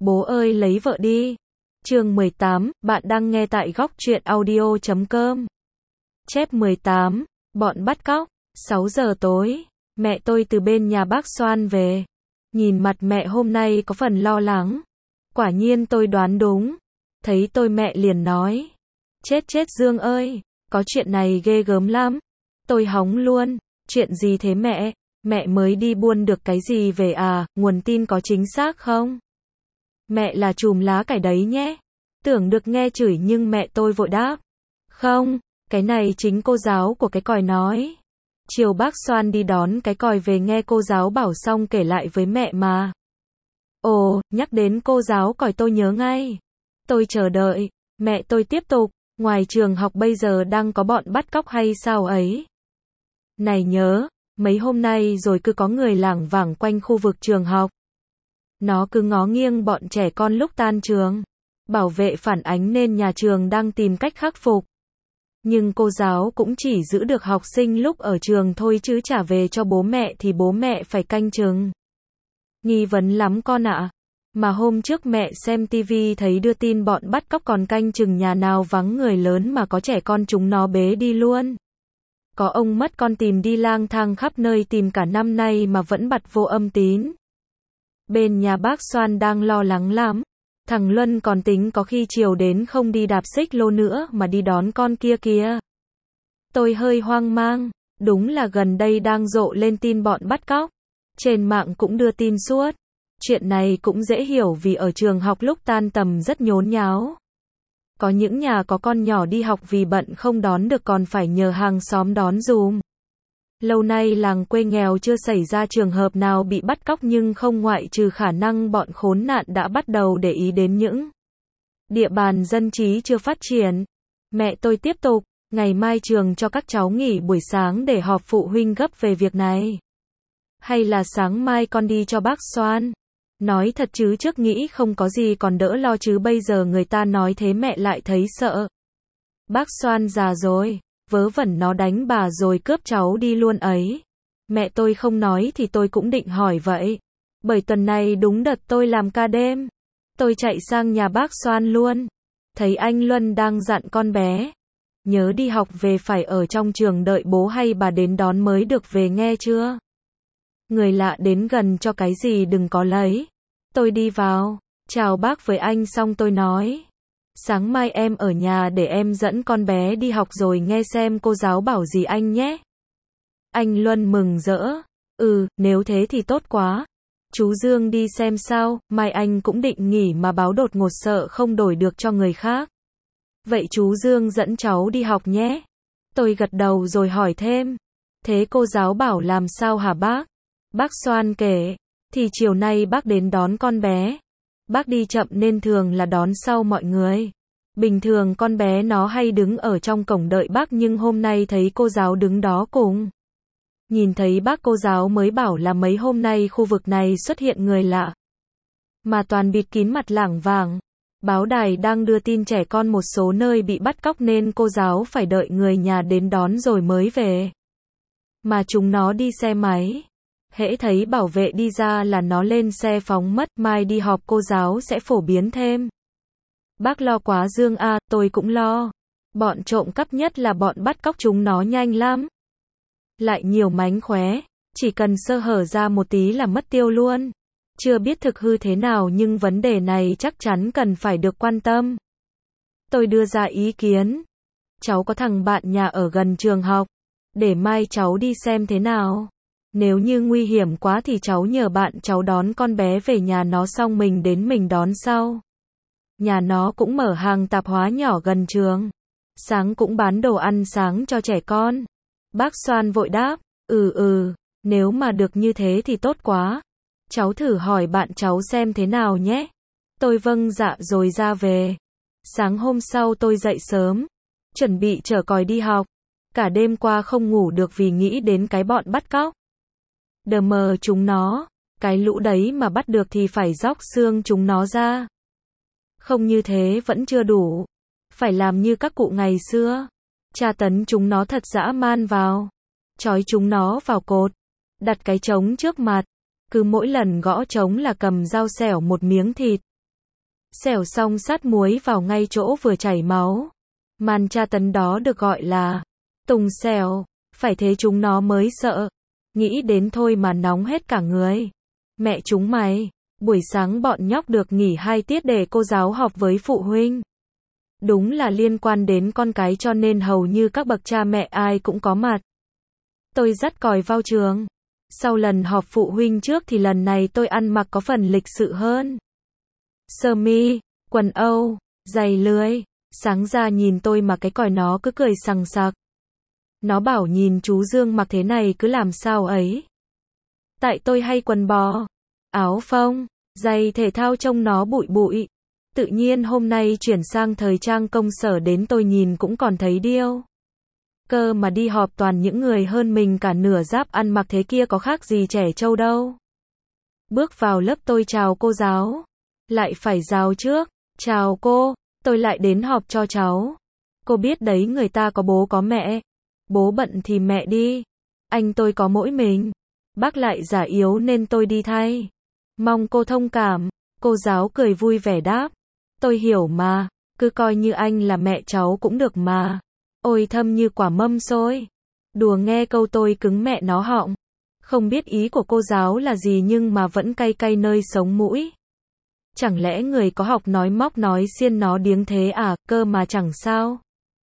Bố ơi lấy vợ đi. Chương 18, bạn đang nghe tại góc truyện audio.com. Chép 18, bọn bắt cóc. 6 giờ tối, mẹ tôi từ bên nhà bác Soan về. Nhìn mặt mẹ hôm nay có phần lo lắng. Quả nhiên tôi đoán đúng. Thấy tôi mẹ liền nói. Chết Dương ơi, có chuyện này ghê gớm lắm. Tôi hóng luôn. Chuyện gì thế mẹ? Mẹ mới đi buôn được cái gì về à, nguồn tin có chính xác không? Mẹ là chùm lá cải đấy nhé. Tưởng được nghe chửi nhưng mẹ tôi vội đáp. Không, cái này chính cô giáo của cái còi nói. Chiều bác Soan đi đón cái còi về nghe cô giáo bảo xong kể lại với mẹ mà. Ồ, nhắc đến cô giáo còi tôi nhớ ngay. Tôi chờ đợi, mẹ tôi tiếp tục, ngoài trường học bây giờ đang có bọn bắt cóc hay sao ấy? Này nhớ, mấy hôm nay rồi cứ có người lảng vảng quanh khu vực trường học. Nó cứ ngó nghiêng bọn trẻ con lúc tan trường. Bảo vệ phản ánh nên nhà trường đang tìm cách khắc phục. Nhưng cô giáo cũng chỉ giữ được học sinh lúc ở trường thôi chứ trả về cho bố mẹ thì bố mẹ phải canh chừng. Nghi vấn lắm con ạ. Mà hôm trước mẹ xem tivi thấy đưa tin bọn bắt cóc còn canh chừng nhà nào vắng người lớn mà có trẻ con chúng nó bế đi luôn. Có ông mất con tìm đi lang thang khắp nơi tìm cả năm nay mà vẫn bặt vô âm tín. Bên nhà bác Soan đang lo lắng lắm. Thằng Luân còn tính có khi chiều đến không đi đạp xích lô nữa mà đi đón con kia kìa. Tôi hơi hoang mang, đúng là gần đây đang rộ lên tin bọn bắt cóc. Trên mạng cũng đưa tin suốt. Chuyện này cũng dễ hiểu vì ở trường học lúc tan tầm rất nhốn nháo. Có những nhà có con nhỏ đi học vì bận không đón được còn phải nhờ hàng xóm đón dùm. Lâu nay làng quê nghèo chưa xảy ra trường hợp nào bị bắt cóc nhưng không ngoại trừ khả năng bọn khốn nạn đã bắt đầu để ý đến những địa bàn dân trí chưa phát triển. Mẹ tôi tiếp tục, ngày mai trường cho các cháu nghỉ buổi sáng để họp phụ huynh gấp về việc này. Hay là sáng mai con đi cho bác Soan? Nói thật chứ trước nghĩ không có gì còn đỡ lo chứ bây giờ người ta nói thế mẹ lại thấy sợ. Bác Soan già rồi. Vớ vẩn nó đánh bà rồi cướp cháu đi luôn ấy. Mẹ tôi không nói thì tôi cũng định hỏi vậy. Bởi tuần này đúng đợt tôi làm ca đêm. Tôi chạy sang nhà bác Soan luôn. Thấy anh Luân đang dặn con bé. Nhớ đi học về phải ở trong trường đợi bố hay bà đến đón mới được về nghe chưa? Người lạ đến gần cho cái gì đừng có lấy. Tôi đi vào, chào bác với anh xong tôi nói. Sáng mai em ở nhà để em dẫn con bé đi học rồi nghe xem cô giáo bảo gì anh nhé. Anh Luân mừng rỡ. Nếu thế thì tốt quá. Chú Dương đi xem sao, mai anh cũng định nghỉ mà báo đột ngột sợ không đổi được cho người khác. Vậy chú Dương dẫn cháu đi học nhé. Tôi gật đầu rồi hỏi thêm. Thế cô giáo bảo làm sao hả bác? Bác Soan kể. Thì chiều nay bác đến đón con bé. Bác đi chậm nên thường là đón sau mọi người. Bình thường con bé nó hay đứng ở trong cổng đợi bác nhưng hôm nay thấy cô giáo đứng đó cùng. Nhìn thấy bác cô giáo mới bảo là mấy hôm nay khu vực này xuất hiện người lạ. Mà toàn bịt kín mặt lảng vảng. Báo đài đang đưa tin trẻ con một số nơi bị bắt cóc nên cô giáo phải đợi người nhà đến đón rồi mới về. Mà chúng nó đi xe máy. Hễ thấy bảo vệ đi ra là nó lên xe phóng mất, mai đi họp cô giáo sẽ phổ biến thêm. Bác lo quá Dương à, tôi cũng lo. Bọn trộm cắp nhất là bọn bắt cóc chúng nó nhanh lắm. Lại nhiều mánh khóe, chỉ cần sơ hở ra một tí là mất tiêu luôn. Chưa biết thực hư thế nào nhưng vấn đề này chắc chắn cần phải được quan tâm. Tôi đưa ra ý kiến. Cháu có thằng bạn nhà ở gần trường học. Để mai cháu đi xem thế nào. Nếu như nguy hiểm quá thì cháu nhờ bạn cháu đón con bé về nhà nó xong mình đến mình đón sau. Nhà nó cũng mở hàng tạp hóa nhỏ gần trường. Sáng cũng bán đồ ăn sáng cho trẻ con. Bác Soan vội đáp. Nếu mà được như thế thì tốt quá. Cháu thử hỏi bạn cháu xem thế nào nhé. Tôi vâng dạ rồi ra về. Sáng hôm sau tôi dậy sớm. Chuẩn bị chở còi đi học. Cả đêm qua không ngủ được vì nghĩ đến cái bọn bắt cóc. Đờ mờ chúng nó. Cái lũ đấy mà bắt được thì phải róc xương chúng nó ra. Không như thế vẫn chưa đủ. Phải làm như các cụ ngày xưa. Tra tấn chúng nó thật dã man vào. Trói chúng nó vào cột. Đặt cái trống trước mặt. Cứ mỗi lần gõ trống là cầm dao xẻo một miếng thịt. xẻo xong sát muối vào ngay chỗ vừa chảy máu. Màn tra tấn đó được gọi là tùng xẻo, phải thế chúng nó mới sợ. Nghĩ đến thôi mà nóng hết cả người. Mẹ chúng mày, buổi sáng bọn nhóc được nghỉ 2 tiết để cô giáo họp với phụ huynh. Đúng là liên quan đến con cái cho nên hầu như các bậc cha mẹ ai cũng có mặt. Tôi dắt còi vào trường. Sau lần họp phụ huynh trước thì lần này tôi ăn mặc có phần lịch sự hơn. Sơ mi, quần âu, giày lưới. Sáng ra nhìn tôi mà cái còi nó cứ cười sằng sặc. Nó bảo nhìn chú Dương mặc thế này cứ làm sao ấy. Tại tôi hay quần bò, áo phông, giày thể thao trông nó bụi bụi. Tự nhiên hôm nay chuyển sang thời trang công sở đến tôi nhìn cũng còn thấy điêu. Cơ mà đi họp toàn những người hơn mình cả nửa giáp ăn mặc thế kia có khác gì trẻ trâu đâu. Bước vào lớp tôi chào cô giáo. Lại phải rào trước. Chào cô, tôi lại đến họp cho cháu. Cô biết đấy người ta có bố có mẹ. Bố bận thì mẹ đi. Anh tôi có mỗi mình. Bác lại giả yếu nên tôi đi thay. Mong cô thông cảm. Cô giáo cười vui vẻ đáp. Tôi hiểu mà, cứ coi như anh là mẹ cháu cũng được mà. Ôi thâm như quả mâm xôi. Đùa nghe câu tôi cứng mẹ nó họng. Không biết ý của cô giáo là gì nhưng mà vẫn cay cay nơi sống mũi. Chẳng lẽ người có học nói móc nói xiên nó điếng thế à, cơ mà chẳng sao.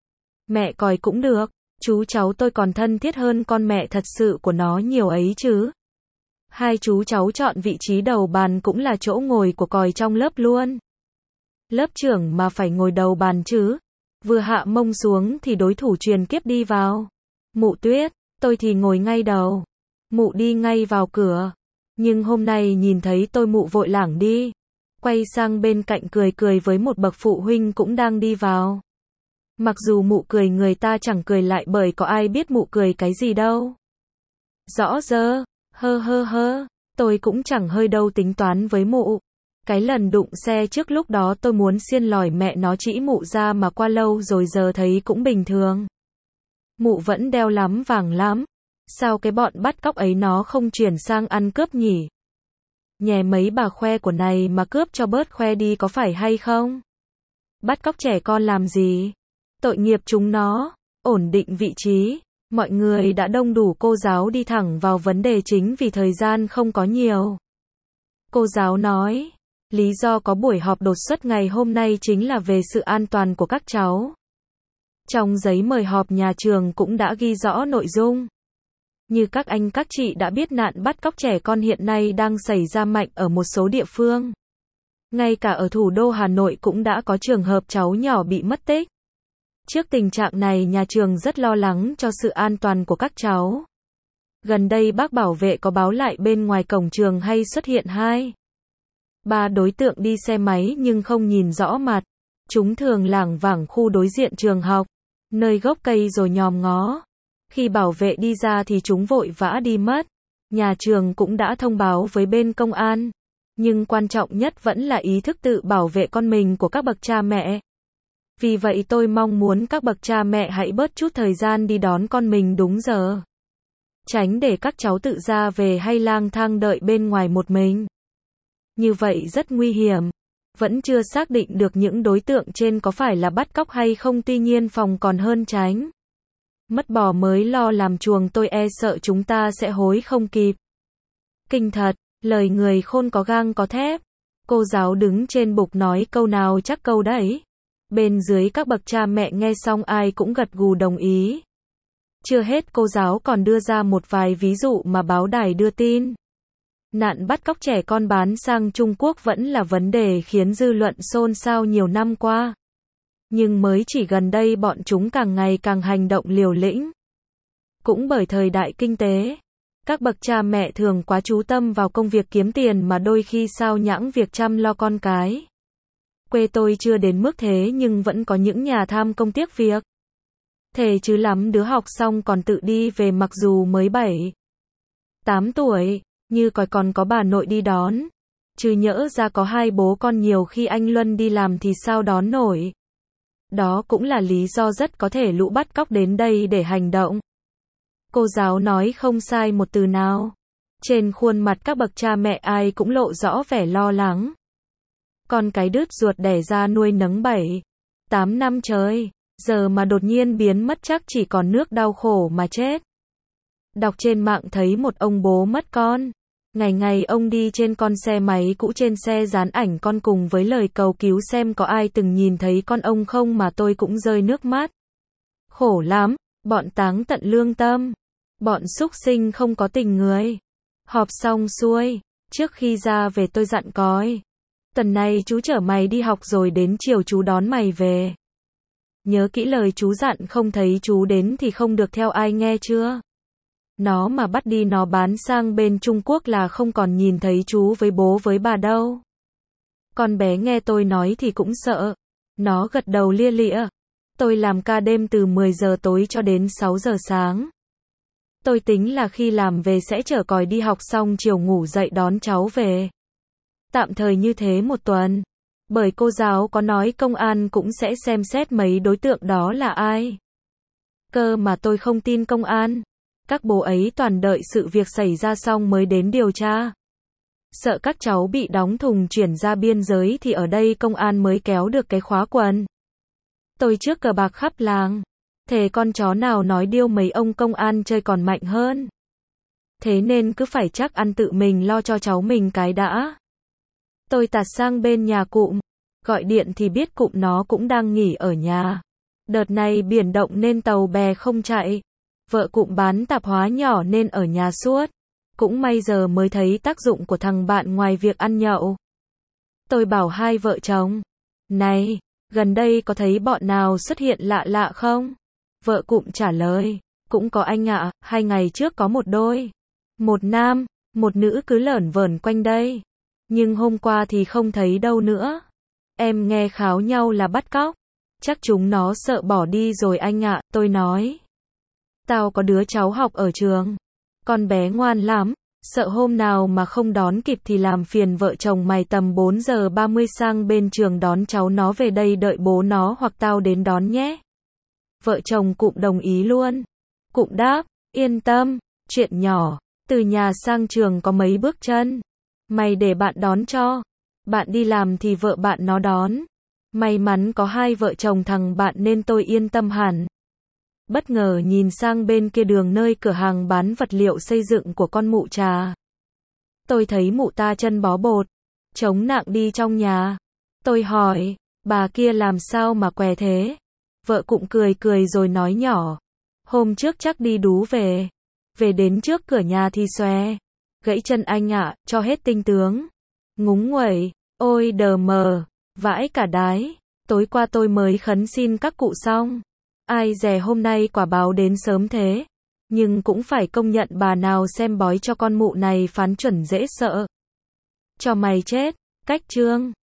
Mẹ còi cũng được, chú cháu tôi còn thân thiết hơn con mẹ thật sự của nó nhiều ấy chứ. Hai chú cháu chọn vị trí đầu bàn cũng là chỗ ngồi của còi trong lớp luôn. Lớp trưởng mà phải ngồi đầu bàn chứ. Vừa hạ mông xuống thì đối thủ truyền kiếp đi vào. Mụ Tuyết, tôi thì ngồi ngay đầu. Mụ đi ngay vào cửa. Nhưng hôm nay nhìn thấy tôi mụ vội lảng đi. Quay sang bên cạnh cười cười với một bậc phụ huynh cũng đang đi vào. Mặc dù mụ cười người ta chẳng cười lại bởi có ai biết mụ cười cái gì đâu. Rõ rơ, hơ, tôi cũng chẳng hơi đâu tính toán với mụ. Cái lần đụng xe trước lúc đó tôi muốn xiên lòi mẹ nó chỉ mụ ra mà qua lâu rồi giờ thấy cũng bình thường. Mụ vẫn đeo lắm vàng lắm. Sao cái bọn bắt cóc ấy nó không chuyển sang ăn cướp nhỉ? Nhè mấy bà khoe của này mà cướp cho bớt khoe đi có phải hay không? Bắt cóc trẻ con làm gì? Tội nghiệp chúng nó. Ổn định vị trí. Mọi người đã đông đủ, cô giáo đi thẳng vào vấn đề chính vì thời gian không có nhiều. Cô giáo nói, lý do có buổi họp đột xuất ngày hôm nay chính là về sự an toàn của các cháu. Trong giấy mời họp nhà trường cũng đã ghi rõ nội dung. Như các anh các chị đã biết nạn bắt cóc trẻ con hiện nay đang xảy ra mạnh ở một số địa phương. Ngay cả ở thủ đô Hà Nội cũng đã có trường hợp cháu nhỏ bị mất tích. Trước tình trạng này nhà trường rất lo lắng cho sự an toàn của các cháu. Gần đây bác bảo vệ có báo lại bên ngoài cổng trường hay xuất hiện 2-3 đối tượng đi xe máy nhưng không nhìn rõ mặt. Chúng thường lảng vảng khu đối diện trường học, nơi gốc cây rồi nhòm ngó. Khi bảo vệ đi ra thì chúng vội vã đi mất. Nhà trường cũng đã thông báo với bên công an. Nhưng quan trọng nhất vẫn là ý thức tự bảo vệ con mình của các bậc cha mẹ. Vì vậy tôi mong muốn các bậc cha mẹ hãy bớt chút thời gian đi đón con mình đúng giờ. Tránh để các cháu tự ra về hay lang thang đợi bên ngoài một mình. Như vậy rất nguy hiểm. Vẫn chưa xác định được những đối tượng trên có phải là bắt cóc hay không, tuy nhiên phòng còn hơn tránh. Mất bò mới lo làm chuồng, tôi e sợ chúng ta sẽ hối không kịp. Kinh thật, lời người khôn có gang có thép. Cô giáo đứng trên bục nói câu nào chắc câu đấy. Bên dưới các bậc cha mẹ nghe xong ai cũng gật gù đồng ý. Chưa hết, cô giáo còn đưa ra một vài ví dụ mà báo đài đưa tin. Nạn bắt cóc trẻ con bán sang Trung Quốc vẫn là vấn đề khiến dư luận xôn xao nhiều năm qua. Nhưng mới chỉ gần đây bọn chúng càng ngày càng hành động liều lĩnh. Cũng bởi thời đại kinh tế, các bậc cha mẹ thường quá chú tâm vào công việc kiếm tiền mà đôi khi sao nhãng việc chăm lo con cái. Quê tôi chưa đến mức thế nhưng vẫn có những nhà tham công tiếc việc. Thề chứ lắm đứa học xong còn tự đi về mặc dù mới 7-8 tuổi, như còn có bà nội đi đón. Chứ nhỡ ra có hai bố con nhiều khi anh Luân đi làm thì sao đón nổi. Đó cũng là lý do rất có thể lũ bắt cóc đến đây để hành động. Cô giáo nói không sai một từ nào. Trên khuôn mặt các bậc cha mẹ ai cũng lộ rõ vẻ lo lắng. Con cái đứt ruột đẻ ra nuôi nấng 7, 8 năm trời, giờ mà đột nhiên biến mất chắc chỉ còn nước đau khổ mà chết. Đọc trên mạng thấy một ông bố mất con. Ngày ngày ông đi trên con xe máy cũ, trên xe dán ảnh con cùng với lời cầu cứu xem có ai từng nhìn thấy con ông không, mà tôi cũng rơi nước mắt. Khổ lắm, bọn táng tận lương tâm. Bọn súc sinh không có tình người. Họp xong xuôi, trước khi ra về tôi dặn cói. Tuần này chú chở mày đi học rồi đến chiều chú đón mày về. Nhớ kỹ lời chú dặn, không thấy chú đến thì không được theo ai, nghe chưa? Nó mà bắt đi nó bán sang bên Trung Quốc là không còn nhìn thấy chú với bố với bà đâu. Con bé nghe tôi nói thì cũng sợ. Nó gật đầu lia lịa. Tôi làm ca đêm từ 10 giờ tối cho đến 6 giờ sáng. Tôi tính là khi làm về sẽ chở còi đi học xong chiều ngủ dậy đón cháu về. Tạm thời như thế một tuần. Bởi cô giáo có nói công an cũng sẽ xem xét mấy đối tượng đó là ai. Cơ mà tôi không tin công an. Các bố ấy toàn đợi sự việc xảy ra xong mới đến điều tra. Sợ các cháu bị đóng thùng chuyển ra biên giới thì ở đây công an mới kéo được cái khóa quần. Tôi trước cờ bạc khắp làng. Thề con chó nào nói điêu mấy ông công an chơi còn mạnh hơn. Thế nên cứ phải chắc ăn tự mình lo cho cháu mình cái đã. Tôi tạt sang bên nhà cụm. Gọi điện thì biết cụm nó cũng đang nghỉ ở nhà. Đợt này biển động nên tàu bè không chạy. Vợ cụm bán tạp hóa nhỏ nên ở nhà suốt. Cũng may giờ mới thấy tác dụng của thằng bạn ngoài việc ăn nhậu. Tôi bảo hai vợ chồng. Này, gần đây có thấy bọn nào xuất hiện lạ lạ không? Vợ cụm trả lời. Cũng có anh ạ, 2 ngày trước có một đôi. Một nam, một nữ cứ lởn vởn quanh đây. Nhưng hôm qua thì không thấy đâu nữa. Em nghe kháo nhau là bắt cóc. Chắc chúng nó sợ bỏ đi rồi anh ạ, tôi nói. Tao có đứa cháu học ở trường. Con bé ngoan lắm. Sợ hôm nào mà không đón kịp thì làm phiền vợ chồng mày tầm 4 giờ 30 sang bên trường đón cháu nó về đây đợi bố nó hoặc tao đến đón nhé. Vợ chồng cụm đồng ý luôn. Cụm đáp, yên tâm, chuyện nhỏ. Từ nhà sang trường có mấy bước chân. Mày để bạn đón cho. Bạn đi làm thì vợ bạn nó đón. May mắn có hai vợ chồng thằng bạn nên tôi yên tâm hẳn. Bất ngờ nhìn sang bên kia đường nơi cửa hàng bán vật liệu xây dựng của con mụ trà. Tôi thấy mụ ta chân bó bột, chống nặng đi trong nhà. Tôi hỏi, bà kia làm sao mà què thế? Vợ cụm cười cười rồi nói nhỏ. Hôm trước chắc đi đú về. Về đến trước cửa nhà thì xòe. Gãy chân anh ạ, cho hết tinh tướng. Ngúng nguẩy, ôi đờ mờ, vãi cả đái. Tối qua tôi mới khấn xin các cụ xong. Ai dè hôm nay quả báo đến sớm thế. Nhưng cũng phải công nhận bà nào xem bói cho con mụ này phán chuẩn dễ sợ. Cho mày chết, cách chương.